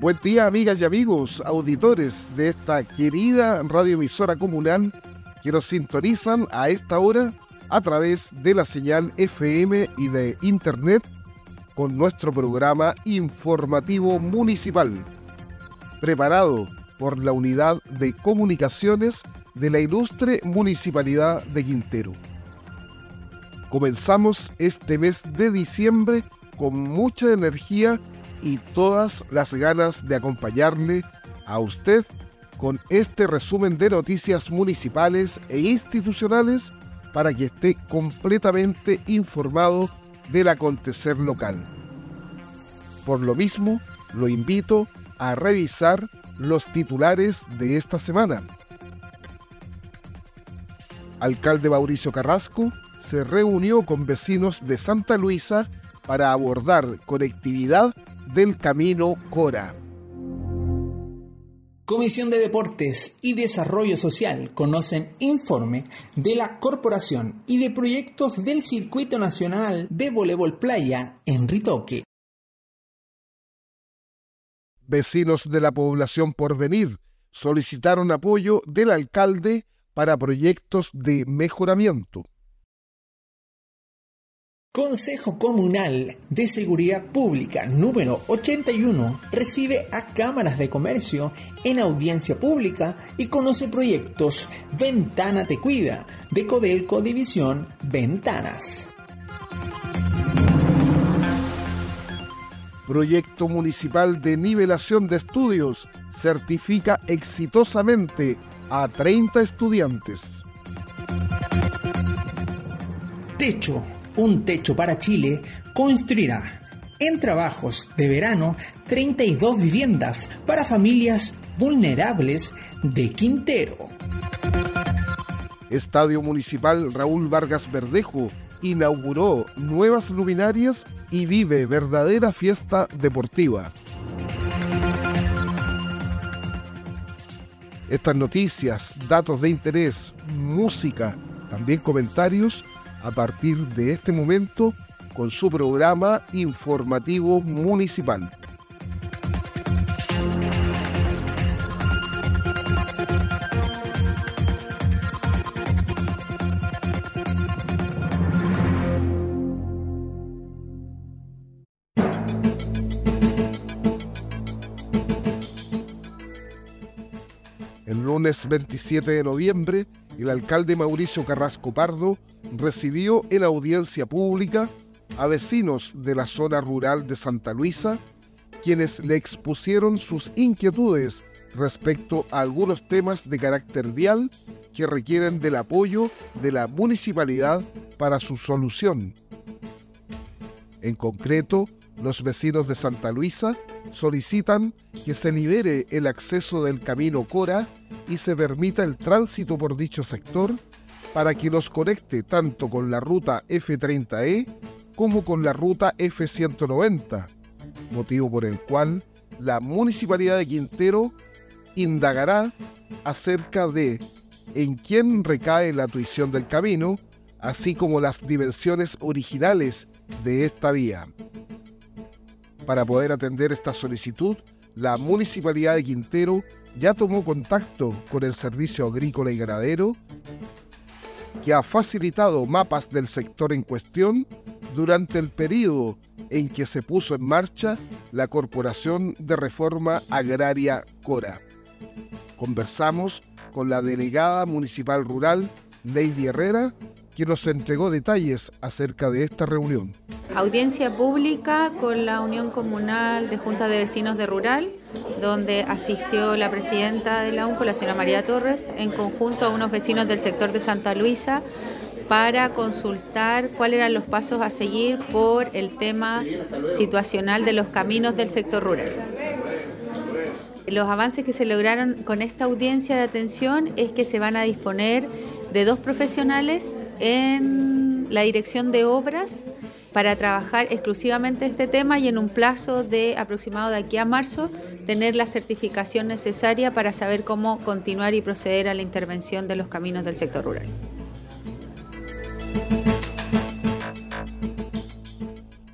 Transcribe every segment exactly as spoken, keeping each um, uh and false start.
Buen día, amigas y amigos, auditores de esta querida radioemisora comunal que nos sintonizan a esta hora a través de la señal F M y de Internet con nuestro programa informativo municipal, preparado por la Unidad de Comunicaciones de la ilustre Municipalidad de Quintero. Comenzamos este mes de diciembre con mucha energía y todas las ganas de acompañarle a usted con este resumen de noticias municipales e institucionales para que esté completamente informado del acontecer local. Por lo mismo, lo invito a revisar los titulares de esta semana. Alcalde Mauricio Carrasco se reunió con vecinos de Santa Luisa para abordar conectividad del Camino Cora. Comisión de Deportes y Desarrollo Social conocen informe de la Corporación y de proyectos del Circuito Nacional de Voleibol Playa en Ritoque. Vecinos de la población Porvenir solicitaron apoyo del alcalde para proyectos de mejoramiento. Consejo Comunal de Seguridad Pública número ochenta y uno recibe a cámaras de comercio en audiencia pública y conoce proyectos Ventana Te Cuida de Codelco División Ventanas. Proyecto Municipal de Nivelación de Estudios certifica exitosamente a treinta estudiantes. Techo. Un techo para Chile construirá en trabajos de verano treinta y dos viviendas para familias vulnerables de Quintero. Estadio Municipal Raúl Vargas Verdejo inauguró nuevas luminarias y vive verdadera fiesta deportiva. Estas noticias, datos de interés, música, también comentarios a partir de este momento con su programa informativo municipal. El lunes veintisiete de noviembre, el alcalde Mauricio Carrasco Pardo recibió en audiencia pública a vecinos de la zona rural de Santa Luisa, quienes le expusieron sus inquietudes respecto a algunos temas de carácter vial que requieren del apoyo de la municipalidad para su solución. En concreto, los vecinos de Santa Luisa solicitan que se libere el acceso del Camino Cora y se permita el tránsito por dicho sector para que los conecte tanto con la ruta F treinta E como con la ruta F ciento noventa, motivo por el cual la Municipalidad de Quintero indagará acerca de en quién recae la tuición del camino, así como las dimensiones originales de esta vía. Para poder atender esta solicitud, la Municipalidad de Quintero ya tomó contacto con el Servicio Agrícola y Ganadero, que ha facilitado mapas del sector en cuestión durante el periodo en que se puso en marcha la Corporación de Reforma Agraria Cora. Conversamos con la delegada municipal rural, Lady Herrera, que nos entregó detalles acerca de esta reunión. Audiencia pública con la Unión Comunal de Junta de Vecinos de Rural, donde asistió la presidenta de la U N C O, la señora María Torres, en conjunto a unos vecinos del sector de Santa Luisa, para consultar cuáles eran los pasos a seguir por el tema situacional de los caminos del sector rural. Los avances que se lograron con esta audiencia de atención es que se van a disponer de dos profesionales en la dirección de obras para trabajar exclusivamente este tema y en un plazo de aproximado de aquí a marzo tener la certificación necesaria para saber cómo continuar y proceder a la intervención de los caminos del sector rural.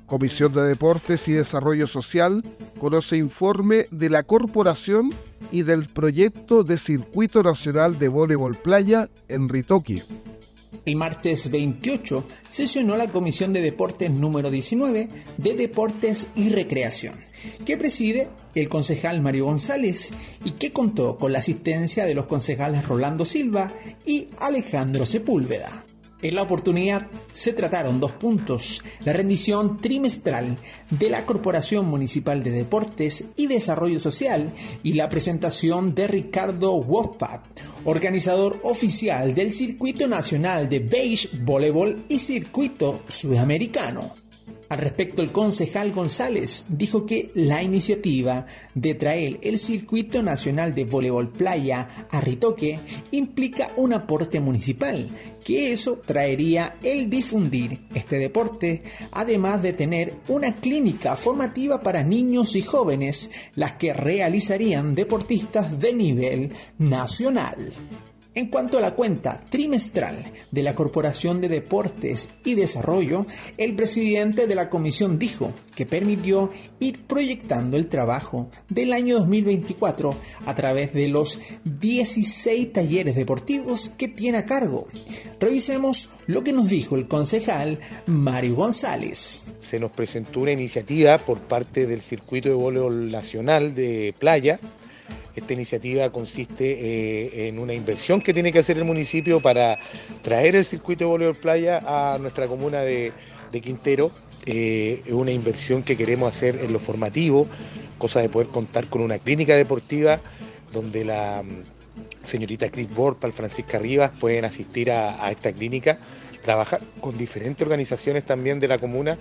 Comisión de Deportes y Desarrollo Social conoce informe de la corporación y del proyecto de Circuito Nacional de Voleibol Playa en Ritoque. El martes veintiocho sesionó la Comisión de Deportes número diecinueve de Deportes y Recreación, que preside el concejal Mario González y que contó con la asistencia de los concejales Rolando Silva y Alejandro Sepúlveda. En la oportunidad se trataron dos puntos: la rendición trimestral de la Corporación Municipal de Deportes y Desarrollo Social y la presentación de Ricardo Wolfpack, organizador oficial del Circuito Nacional de Beach Voleibol y Circuito Sudamericano. Al respecto, el concejal González dijo que la iniciativa de traer el Circuito Nacional de Voleibol Playa a Ritoque implica un aporte municipal, que eso traería el difundir este deporte, además de tener una clínica formativa para niños y jóvenes, las que realizarían deportistas de nivel nacional. En cuanto a la cuenta trimestral de la Corporación de Deportes y Desarrollo, el presidente de la comisión dijo que permitió ir proyectando el trabajo del año dos mil veinticuatro a través de los dieciséis talleres deportivos que tiene a cargo. Revisemos lo que nos dijo el concejal Mario González. Se nos presentó una iniciativa por parte del Circuito de Voleibol Nacional de Playa. Esta iniciativa consiste eh, en una inversión que tiene que hacer el municipio para traer el circuito de voleibol playa a nuestra comuna de, de Quintero. Eh, es una inversión que queremos hacer en lo formativo, cosa de poder contar con una clínica deportiva donde la señorita Chris Borpal, Francisca Rivas pueden asistir a, a esta clínica, trabajar con diferentes organizaciones también de la comuna.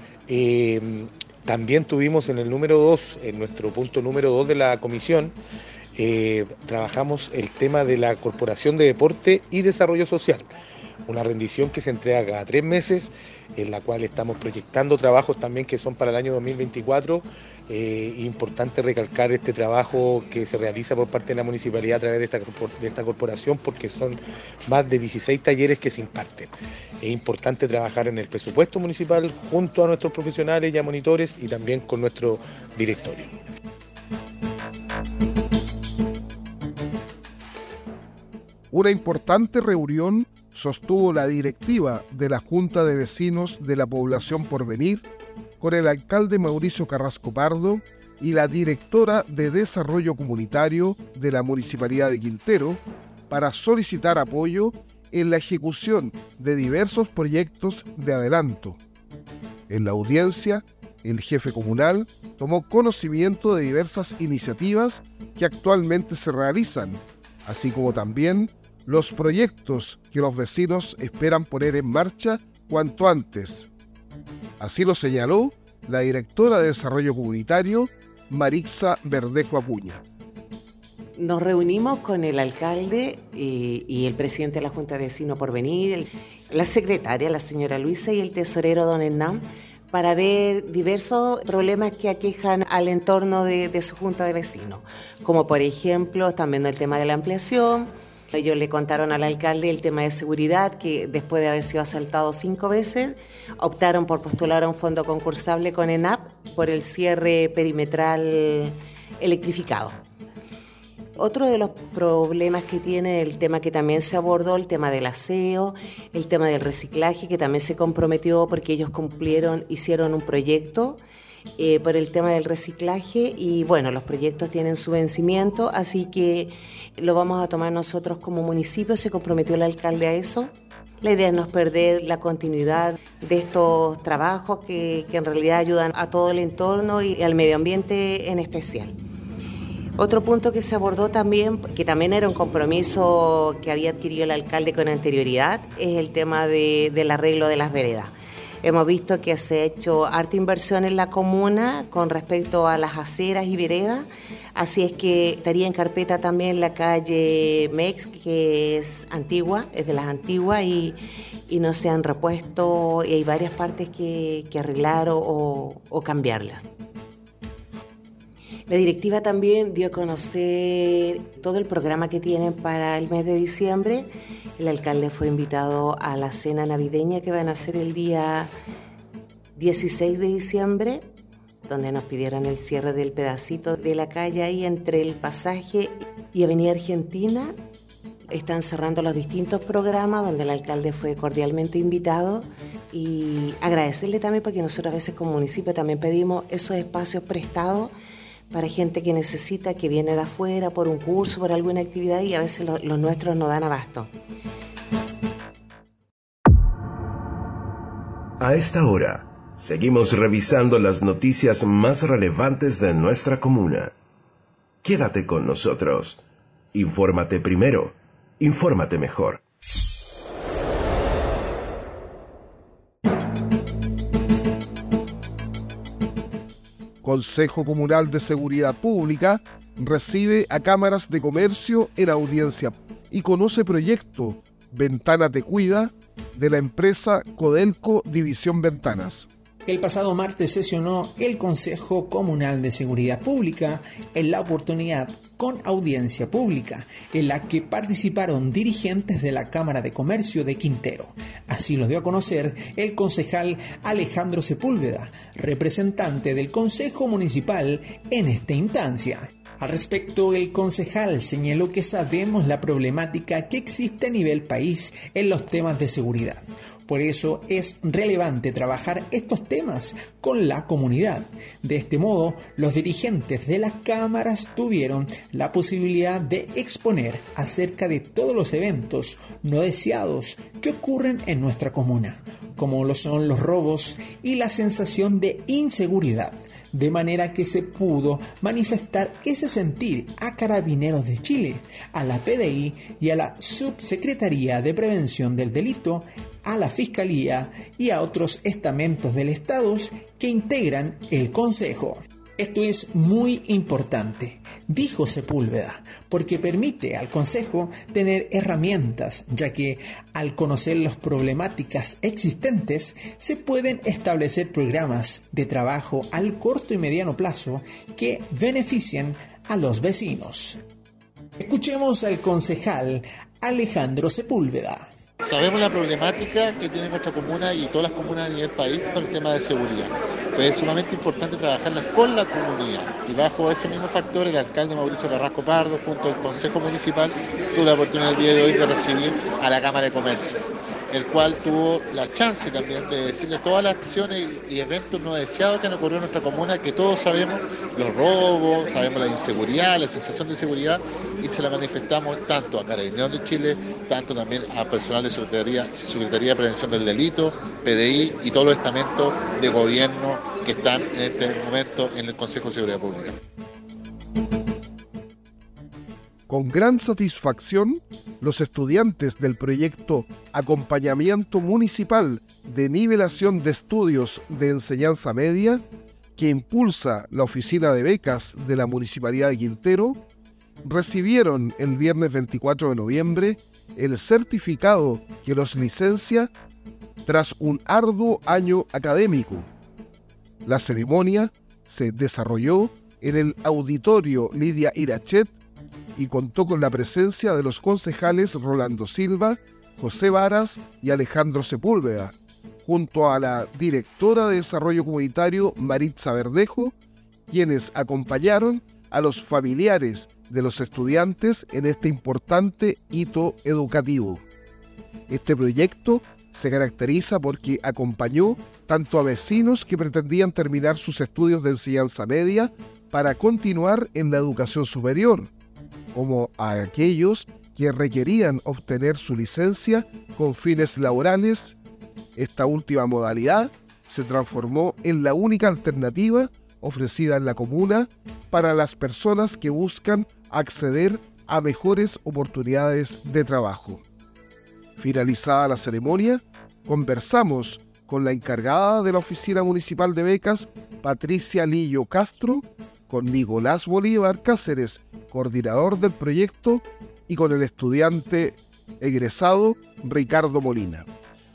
Eh, También tuvimos en el número dos, en nuestro punto número dos de la comisión, eh, trabajamos el tema de la Corporación de Deporte y Desarrollo Social, una rendición que se entrega cada tres meses, en la cual estamos proyectando trabajos también que son para el año dos mil veinticuatro. Eh, importante recalcar este trabajo que se realiza por parte de la municipalidad a través de esta, de esta corporación, porque son más de dieciséis talleres que se imparten. Es importante trabajar en el presupuesto municipal junto a nuestros profesionales y a monitores y también con nuestro directorio. Una importante reunión sostuvo la directiva de la Junta de Vecinos de la Población Porvenir con el alcalde Mauricio Carrasco Pardo y la directora de Desarrollo Comunitario de la Municipalidad de Quintero para solicitar apoyo en la ejecución de diversos proyectos de adelanto. En la audiencia, el jefe comunal tomó conocimiento de diversas iniciativas que actualmente se realizan, así como también los proyectos que los vecinos esperan poner en marcha cuanto antes. Así lo señaló la directora de Desarrollo Comunitario, Marixa Verdejo Acuña. Nos reunimos con el alcalde y, y el presidente de la Junta de Vecinos Porvenir, el, la secretaria, la señora Luisa, y el tesorero, don Hernán, para ver diversos problemas que aquejan al entorno de, de su Junta de Vecinos, como por ejemplo también el tema de la ampliación. Ellos le contaron al alcalde el tema de seguridad, que después de haber sido asaltado cinco veces, optaron por postular a un fondo concursable con ENAP por el cierre perimetral electrificado. Otro de los problemas que tiene, el tema que también se abordó, el tema del aseo, el tema del reciclaje, que también se comprometió porque ellos cumplieron, hicieron un proyecto eh, por el tema del reciclaje y bueno, los proyectos tienen su vencimiento, así que lo vamos a tomar nosotros como municipio, se comprometió el alcalde a eso. La idea es no perder la continuidad de estos trabajos que, que en realidad ayudan a todo el entorno y al medio ambiente en especial. Otro punto que se abordó también, que también era un compromiso que había adquirido el alcalde con anterioridad, es el tema de, del arreglo de las veredas. Hemos visto que se ha hecho harta inversión en la comuna con respecto a las aceras y veredas, así es que estaría en carpeta también la calle Mex, que es antigua, es de las antiguas y, y no se han repuesto y hay varias partes que, que arreglar o, o cambiarlas. La directiva también dio a conocer todo el programa que tienen para el mes de diciembre. El alcalde fue invitado a la cena navideña que van a hacer el día dieciséis de diciembre, donde nos pidieron el cierre del pedacito de la calle ahí entre el Pasaje y Avenida Argentina. Están cerrando los distintos programas donde el alcalde fue cordialmente invitado, y agradecerle también porque nosotros a veces como municipio también pedimos esos espacios prestados para gente que necesita, que viene de afuera por un curso, por alguna actividad, y a veces lo, los nuestros no dan abasto. A esta hora, seguimos revisando las noticias más relevantes de nuestra comuna. Quédate con nosotros. Infórmate primero, infórmate mejor. Consejo Comunal de Seguridad Pública recibe a cámaras de comercio en audiencia y conoce proyecto Ventana Te Cuida de la empresa Codelco División Ventanas. El pasado martes sesionó el Consejo Comunal de Seguridad Pública en la oportunidad con audiencia pública, en la que participaron dirigentes de la Cámara de Comercio de Quintero. Así lo dio a conocer el concejal Alejandro Sepúlveda, representante del Consejo Municipal en esta instancia. Al respecto, el concejal señaló que sabemos la problemática que existe a nivel país en los temas de seguridad. Por eso es relevante trabajar estos temas con la comunidad. De este modo, los dirigentes de las cámaras tuvieron la posibilidad de exponer acerca de todos los eventos no deseados que ocurren en nuestra comuna, como lo son los robos y la sensación de inseguridad. De manera que se pudo manifestar ese sentir a Carabineros de Chile, a la P D I y a la Subsecretaría de Prevención del Delito, a la Fiscalía y a otros estamentos del Estado que integran el Consejo. Esto es muy importante, dijo Sepúlveda, porque permite al Consejo tener herramientas, ya que al conocer las problemáticas existentes se pueden establecer programas de trabajo al corto y mediano plazo que beneficien a los vecinos. Escuchemos al concejal Alejandro Sepúlveda. Sabemos la problemática que tiene nuestra comuna y todas las comunas a nivel país por el tema de seguridad. Pues es sumamente importante trabajarlas con la comunidad. Y bajo ese mismo factor, el alcalde Mauricio Carrasco Pardo, junto al Consejo Municipal, tuvo la oportunidad el día de hoy de recibir a la Cámara de Comercio, el cual tuvo la chance también de decirle todas las acciones y eventos no deseados que han ocurrido en nuestra comuna, que todos sabemos, los robos, sabemos la inseguridad, la sensación de inseguridad, y se la manifestamos tanto a Carabineros de Chile, tanto también a personal de Secretaría, Secretaría de Prevención del Delito, P D I y todos los estamentos de gobierno que están en este momento en el Consejo de Seguridad Pública. Con gran satisfacción, los estudiantes del proyecto Acompañamiento Municipal de Nivelación de Estudios de Enseñanza Media, que impulsa la Oficina de Becas de la Municipalidad de Quintero, recibieron el viernes veinticuatro de noviembre el certificado que los licencia tras un arduo año académico. La ceremonia se desarrolló en el Auditorio Lidia Irachet y contó con la presencia de los concejales Rolando Silva, José Varas y Alejandro Sepúlveda, junto a la directora de Desarrollo Comunitario Maritza Verdejo, quienes acompañaron a los familiares de los estudiantes en este importante hito educativo. Este proyecto se caracteriza porque acompañó tanto a vecinos que pretendían terminar sus estudios de enseñanza media para continuar en la educación superior, como a aquellos que requerían obtener su licencia con fines laborales. Esta última modalidad se transformó en la única alternativa ofrecida en la comuna para las personas que buscan acceder a mejores oportunidades de trabajo. Finalizada la ceremonia, conversamos con la encargada de la Oficina Municipal de Becas, Patricia Lillo Castro, con Nicolás Bolívar Cáceres, coordinador del proyecto, y con el estudiante egresado Ricardo Molina.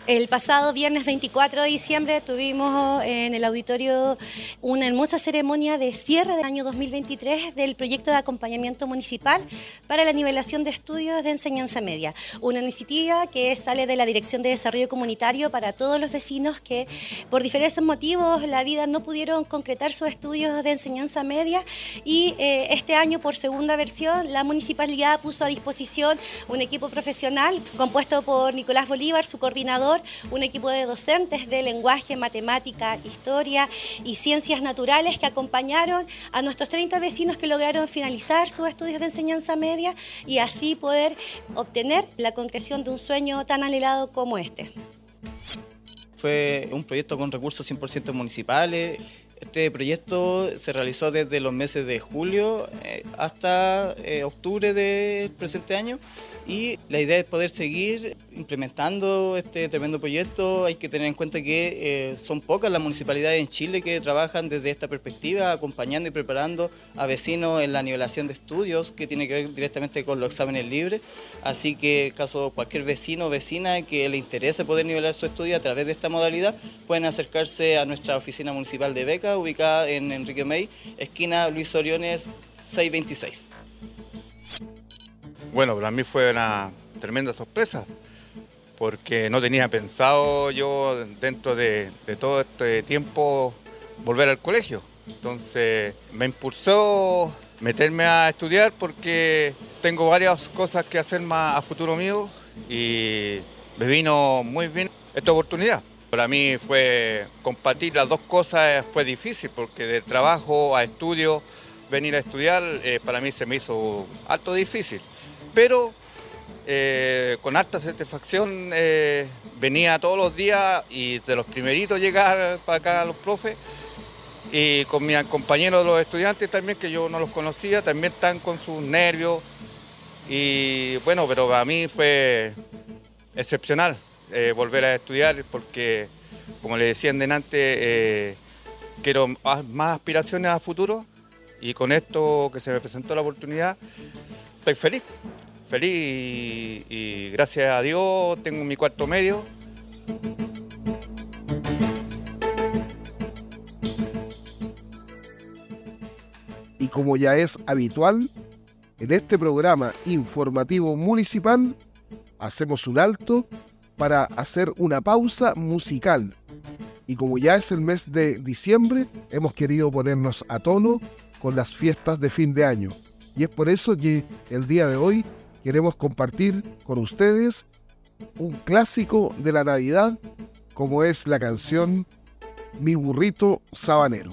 El pasado viernes veinticuatro de diciembre tuvimos en el auditorio una hermosa ceremonia de cierre del año dos mil veintitrés del proyecto de acompañamiento municipal para la nivelación de estudios de enseñanza media. Una iniciativa que sale de la Dirección de Desarrollo Comunitario para todos los vecinos que por diferentes motivos la vida no pudieron concretar sus estudios de enseñanza media y eh, este año por segunda versión la municipalidad puso a disposición un equipo profesional compuesto por Nicolás Bolívar, su coordinador, un equipo de docentes de lenguaje, matemática, historia y ciencias naturales que acompañaron a nuestros treinta vecinos que lograron finalizar sus estudios de enseñanza media y así poder obtener la concreción de un sueño tan anhelado como este. Fue un proyecto con recursos cien por ciento municipales. Este proyecto se realizó desde los meses de julio hasta octubre del presente año. Y la idea es poder seguir implementando este tremendo proyecto. Hay que tener en cuenta que eh, son pocas las municipalidades en Chile que trabajan desde esta perspectiva, acompañando y preparando a vecinos en la nivelación de estudios, que tiene que ver directamente con los exámenes libres. Así que, caso cualquier vecino o vecina que le interese poder nivelar su estudio a través de esta modalidad, pueden acercarse a nuestra oficina municipal de beca, ubicada en Enrique May, esquina Luis Oriones seiscientos veintiséis. Bueno, para mí fue una tremenda sorpresa, porque no tenía pensado yo dentro de, de todo este tiempo volver al colegio. Entonces me impulsó meterme a estudiar porque tengo varias cosas que hacer más a futuro mío y me vino muy bien esta oportunidad. Para mí fue compartir las dos cosas, fue difícil porque de trabajo a estudio, venir a estudiar, eh, para mí se me hizo harto difícil. Pero eh, con harta satisfacción eh, venía todos los días y de los primeritos llegar para acá a los profes y con mis compañeros los estudiantes también, que yo no los conocía, también están con sus nervios y bueno, pero para mí fue excepcional eh, volver a estudiar porque, como les decía antes, eh, quiero más aspiraciones a futuro y con esto que se me presentó la oportunidad, estoy feliz, feliz y, y gracias a Dios tengo mi cuarto medio. Y como ya es habitual, en este programa informativo municipal hacemos un alto para hacer una pausa musical. Y como ya es el mes de diciembre, hemos querido ponernos a tono con las fiestas de fin de año. Y es por eso que el día de hoy queremos compartir con ustedes un clásico de la Navidad, como es la canción Mi Burrito Sabanero.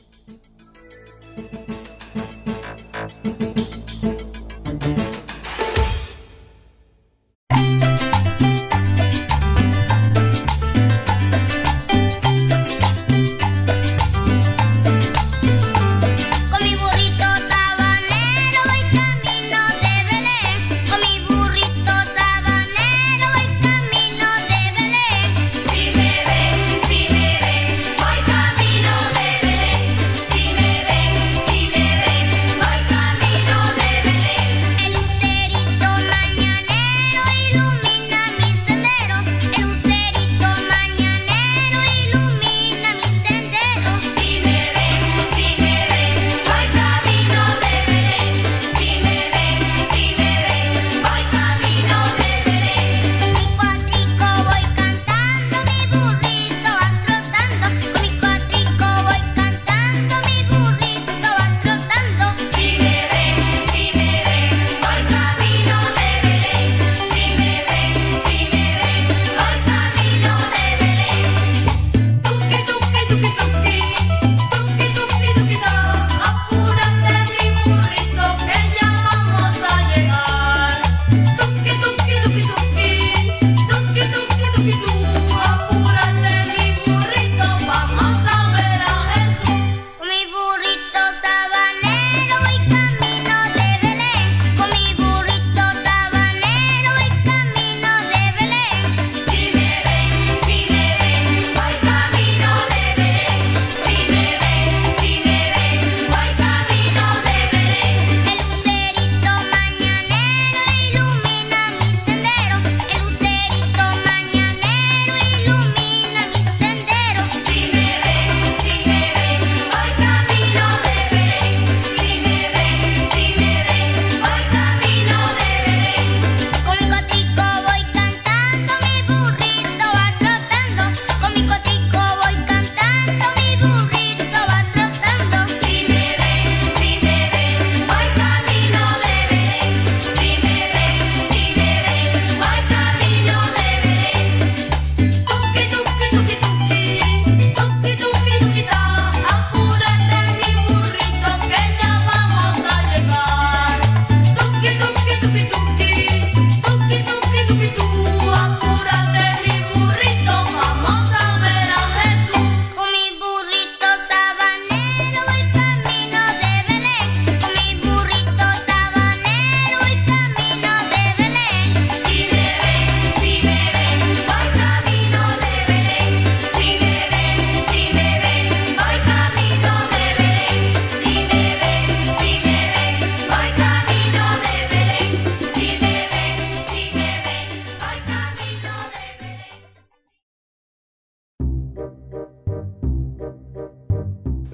Si me ven,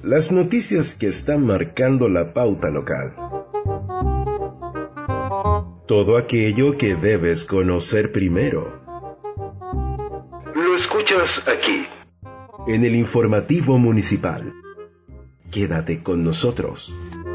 Las noticias que están marcando la pauta local. Todo aquello que debes conocer primero. Lo escuchas aquí, en el informativo municipal. Quédate con nosotros.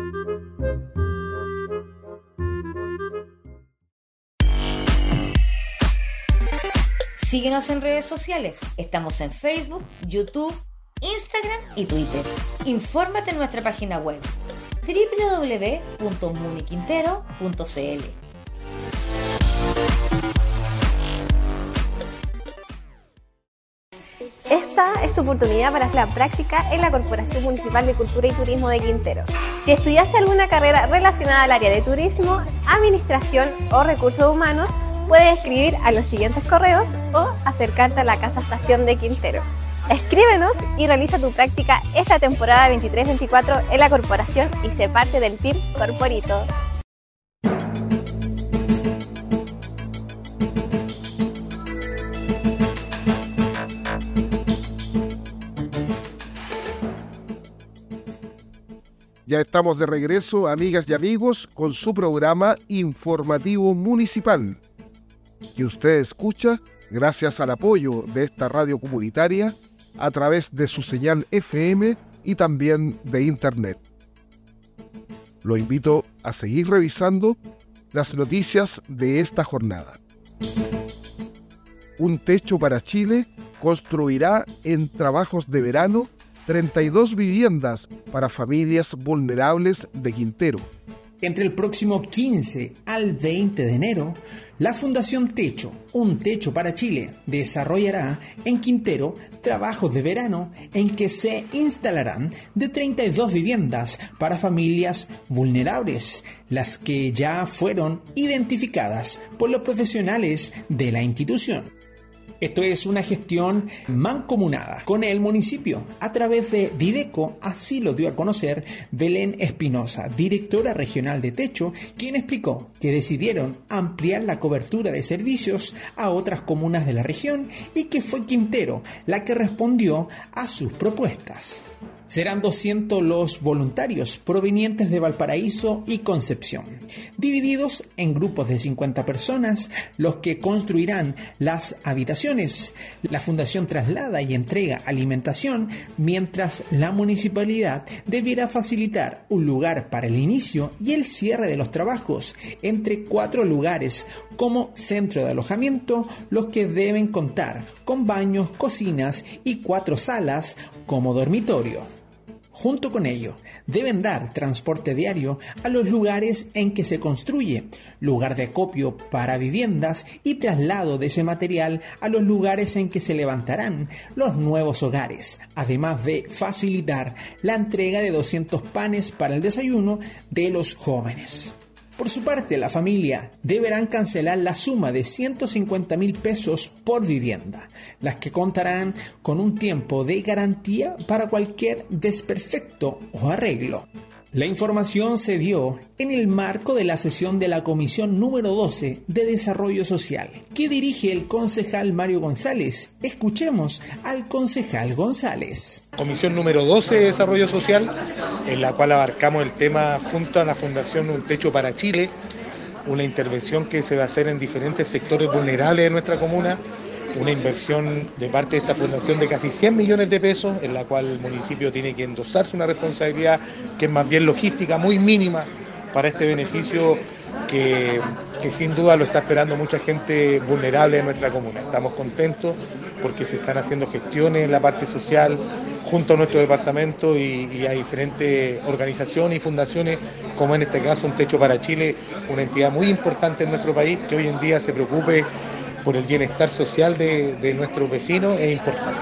Síguenos en redes sociales. Estamos en Facebook, YouTube, Instagram y Twitter. Infórmate en nuestra página web doble u doble u doble u punto muniquintero punto c l. Esta es tu oportunidad para hacer la práctica en la Corporación Municipal de Cultura y Turismo de Quintero. Si estudiaste alguna carrera relacionada al área de turismo, administración o recursos humanos, puedes escribir a los siguientes correos o acercarte a la Casa Estación de Quintero. Escríbenos y realiza tu práctica esta temporada veintitrés veinticuatro en la corporación y sé parte del Team Corporito. Ya estamos de regreso, amigas y amigos, con su programa informativo municipal, que usted escucha gracias al apoyo de esta radio comunitaria a través de su señal F M y también de Internet. Lo invito a seguir revisando las noticias de esta jornada. Un techo para Chile construirá en trabajos de verano treinta y dos viviendas para familias vulnerables de Quintero. Entre el próximo quince al veinte de enero, la Fundación Techo, Un Techo para Chile, desarrollará en Quintero trabajos de verano en que se instalarán de treinta y dos viviendas para familias vulnerables, las que ya fueron identificadas por los profesionales de la institución. Esto es una gestión mancomunada con el municipio a través de Videco, así lo dio a conocer Belén Espinosa, directora regional de Techo, quien explicó que decidieron ampliar la cobertura de servicios a otras comunas de la región y que fue Quintero la que respondió a sus propuestas. Serán doscientos los voluntarios provenientes de Valparaíso y Concepción, divididos en grupos de cincuenta personas, los que construirán las habitaciones. La fundación traslada y entrega alimentación, mientras la municipalidad deberá facilitar un lugar para el inicio y el cierre de los trabajos, entre cuatro lugares como centro de alojamiento, los que deben contar con baños, cocinas y cuatro salas como dormitorio. Junto con ello, deben dar transporte diario a los lugares en que se construye, lugar de acopio para viviendas y traslado de ese material a los lugares en que se levantarán los nuevos hogares, además de facilitar la entrega de doscientos panes para el desayuno de los jóvenes. Por su parte, la familia deberán cancelar la suma de ciento cincuenta mil pesos por vivienda, las que contarán con un tiempo de garantía para cualquier desperfecto o arreglo. La información se dio en el marco de la sesión de la Comisión número doce de Desarrollo Social, que dirige el concejal Mario González. Escuchemos al concejal González. Comisión número doce de Desarrollo Social, en la cual abarcamos el tema junto a la Fundación Un Techo para Chile, una intervención que se va a hacer en diferentes sectores vulnerables de nuestra comuna, una inversión de parte de esta fundación de casi cien millones de pesos, en la cual el municipio tiene que endosarse una responsabilidad que es más bien logística, muy mínima para este beneficio que, que sin duda lo está esperando mucha gente vulnerable en nuestra comuna. Estamos contentos porque se están haciendo gestiones en la parte social junto a nuestro departamento y, y a diferentes organizaciones y fundaciones, como en este caso Un Techo para Chile, una entidad muy importante en nuestro país que hoy en día se preocupe por el bienestar social de, de nuestros vecinos. Es importante.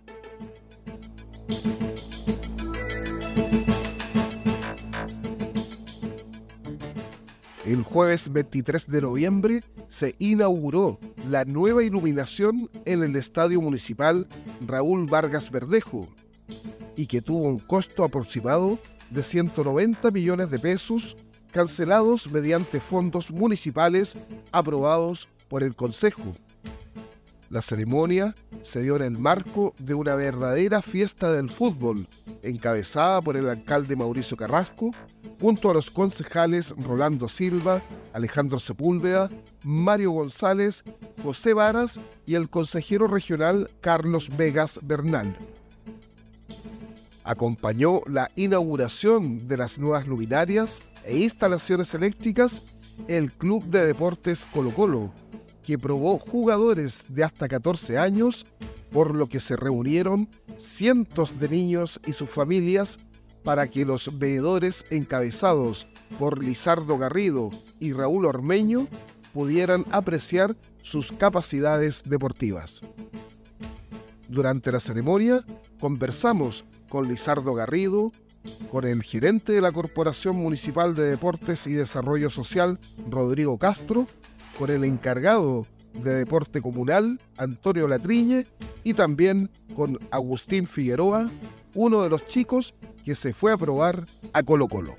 El jueves veintitrés de noviembre se inauguró la nueva iluminación en el Estadio Municipal Raúl Vargas Verdejo y que tuvo un costo aproximado de ciento noventa millones de pesos, cancelados mediante fondos municipales aprobados por el Consejo. La ceremonia se dio en el marco de una verdadera fiesta del fútbol, encabezada por el alcalde Mauricio Carrasco, junto a los concejales Rolando Silva, Alejandro Sepúlveda, Mario González, José Varas y el consejero regional Carlos Vegas Bernal. Acompañó la inauguración de las nuevas luminarias e instalaciones eléctricas el Club de Deportes Colo-Colo, que probó jugadores de hasta catorce años, por lo que se reunieron cientos de niños y sus familias para que los veedores encabezados por Lizardo Garrido y Raúl Ormeño pudieran apreciar sus capacidades deportivas. Durante la ceremonia conversamos con Lizardo Garrido, con el gerente de la Corporación Municipal de Deportes y Desarrollo Social, Rodrigo Castro, con el encargado de Deporte Comunal, Antonio Latriñe, y también con Agustín Figueroa, uno de los chicos que se fue a probar a Colo-Colo.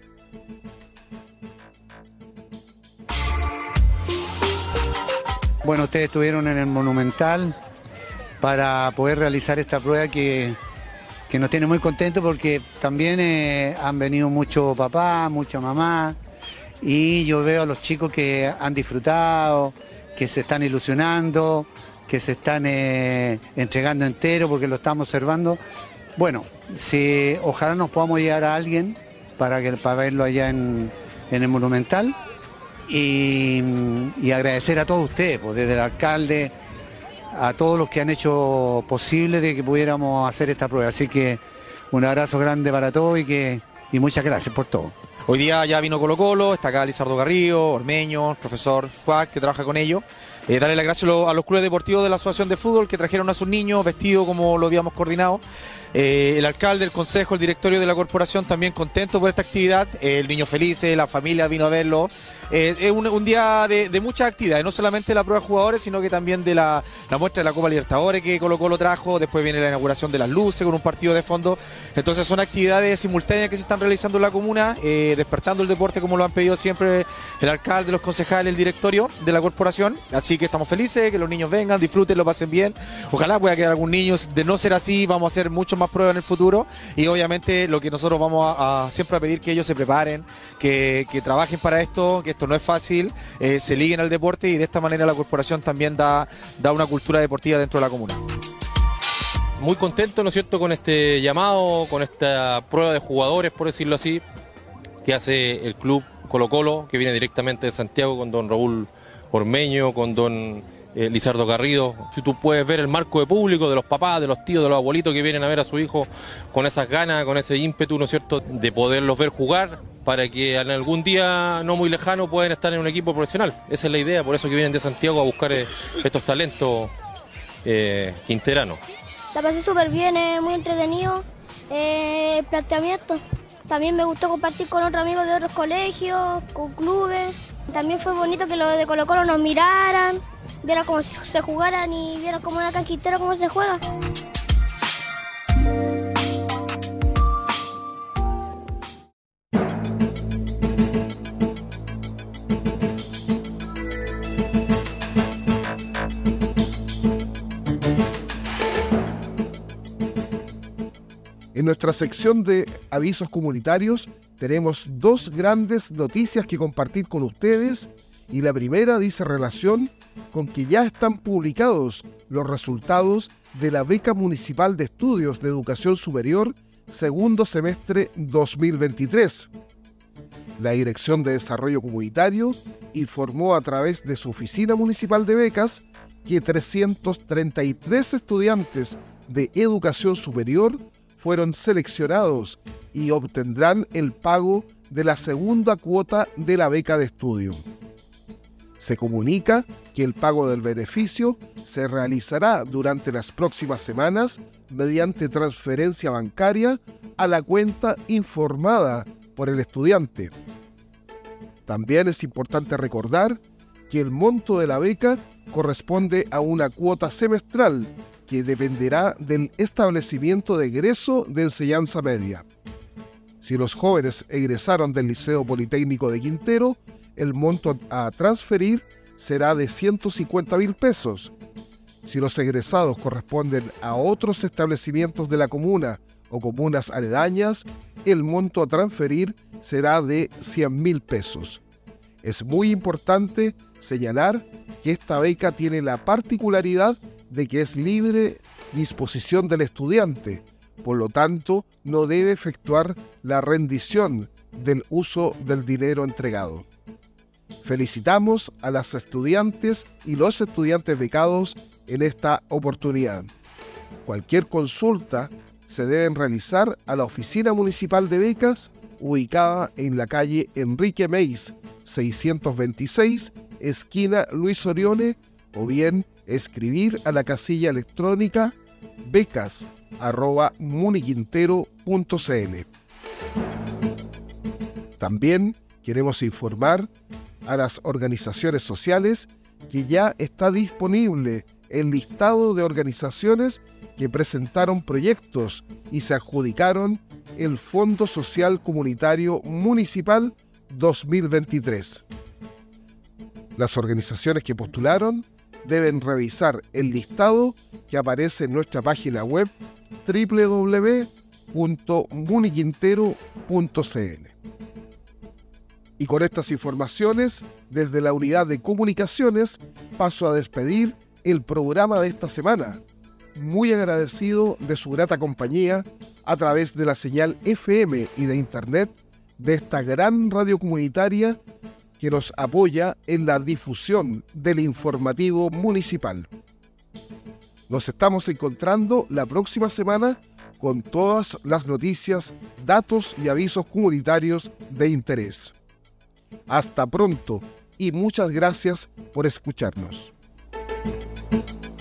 Bueno, ustedes estuvieron en el Monumental para poder realizar esta prueba que, que nos tiene muy contentos porque también eh, han venido muchos papás, mucha mamá, y yo veo a los chicos que han disfrutado, que se están ilusionando, que se están eh, entregando entero porque lo estamos observando. Bueno, si ojalá nos podamos llegar a alguien para, que, para verlo allá en, en el Monumental y, y agradecer a todos ustedes, pues, desde el alcalde, a todos los que han hecho posible de que pudiéramos hacer esta prueba. Así que un abrazo grande para todos y, que, y muchas gracias por todo. Hoy día ya vino Colo-Colo, está acá Lizardo Garrido, Ormeño, el profesor Fuac, que trabaja con ellos. Eh, darle las gracias a los clubes deportivos de la Asociación de Fútbol que trajeron a sus niños vestidos como lo habíamos coordinado. Eh, el alcalde, el consejo, el directorio de la corporación también contento por esta actividad. Eh, el niño feliz, la familia vino a verlo. Eh, es un, un día de, de muchas actividades, no solamente la prueba de jugadores, sino que también de la, la muestra de la Copa Libertadores que Colo-Colo trajo. Después viene la inauguración de las luces con un partido de fondo. Entonces son actividades simultáneas que se están realizando en la comuna, eh, despertando el deporte como lo han pedido siempre el alcalde, los concejales, el directorio de la corporación. Así que estamos felices, que los niños vengan, disfruten, lo pasen bien. Ojalá pueda quedar algún niño. De no ser así, vamos a hacer muchos más pruebas en el futuro. Y obviamente lo que nosotros vamos a, a siempre a pedir que ellos se preparen, que, que trabajen para esto, que esto no es fácil, eh, se liguen al deporte y de esta manera la corporación también da, da una cultura deportiva dentro de la comuna. Muy contento, ¿no es cierto?, con este llamado, con esta prueba de jugadores, por decirlo así, que hace el club Colo-Colo, que viene directamente de Santiago con don Raúl Ormeño, con don eh, Lizardo Garrido. Si tú puedes ver el marco de público de los papás, de los tíos, de los abuelitos que vienen a ver a su hijo con esas ganas, con ese ímpetu, ¿no es cierto?, de poderlos ver jugar para que en algún día no muy lejano puedan estar en un equipo profesional. Esa es la idea, por eso que vienen de Santiago a buscar eh, estos talentos eh, quinteranos. La pasé súper bien, es muy entretenido eh, el planteamiento. También me gustó compartir con otros amigos de otros colegios, con clubes. También fue bonito que los de Colo-Colo nos miraran, vieran cómo se jugaran y vieran cómo acá en Quintero cómo se juega. En nuestra sección de avisos comunitarios tenemos dos grandes noticias que compartir con ustedes y la primera dice relación con que ya están publicados los resultados de la Beca Municipal de Estudios de Educación Superior segundo semestre dos mil veintitrés. La Dirección de Desarrollo Comunitario informó a través de su Oficina Municipal de Becas que trescientos treinta y tres estudiantes de educación superior fueron seleccionados y obtendrán el pago de la segunda cuota de la beca de estudio. Se comunica que el pago del beneficio se realizará durante las próximas semanas mediante transferencia bancaria a la cuenta informada por el estudiante. También es importante recordar que el monto de la beca corresponde a una cuota semestral que dependerá del establecimiento de egreso de enseñanza media. Si los jóvenes egresaron del Liceo Politécnico de Quintero, el monto a transferir será de ciento cincuenta mil pesos. Si los egresados corresponden a otros establecimientos de la comuna o comunas aledañas, el monto a transferir será de cien mil pesos. Es muy importante señalar que esta beca tiene la particularidad de que es libre disposición del estudiante, por lo tanto no debe efectuar la rendición del uso del dinero entregado. Felicitamos a las estudiantes y los estudiantes becados en esta oportunidad. Cualquier consulta se deben realizar a la Oficina Municipal de Becas, ubicada en la calle Enrique Meis, seiscientos veintiséis, esquina Luis Orione, o bien escribir a la casilla electrónica becas arroba muniquintero punto cl. También queremos informar a las organizaciones sociales que ya está disponible el listado de organizaciones que presentaron proyectos y se adjudicaron el Fondo Social Comunitario Municipal dos mil veintitrés. Las organizaciones que postularon deben revisar el listado que aparece en nuestra página web doble u doble u doble u punto muniquintero punto cl. Y con estas informaciones, desde la unidad de comunicaciones, paso a despedir el programa de esta semana. Muy agradecido de su grata compañía a través de la señal F M y de Internet de esta gran radio comunitaria que nos apoya en la difusión del informativo municipal. Nos estamos encontrando la próxima semana con todas las noticias, datos y avisos comunitarios de interés. Hasta pronto y muchas gracias por escucharnos.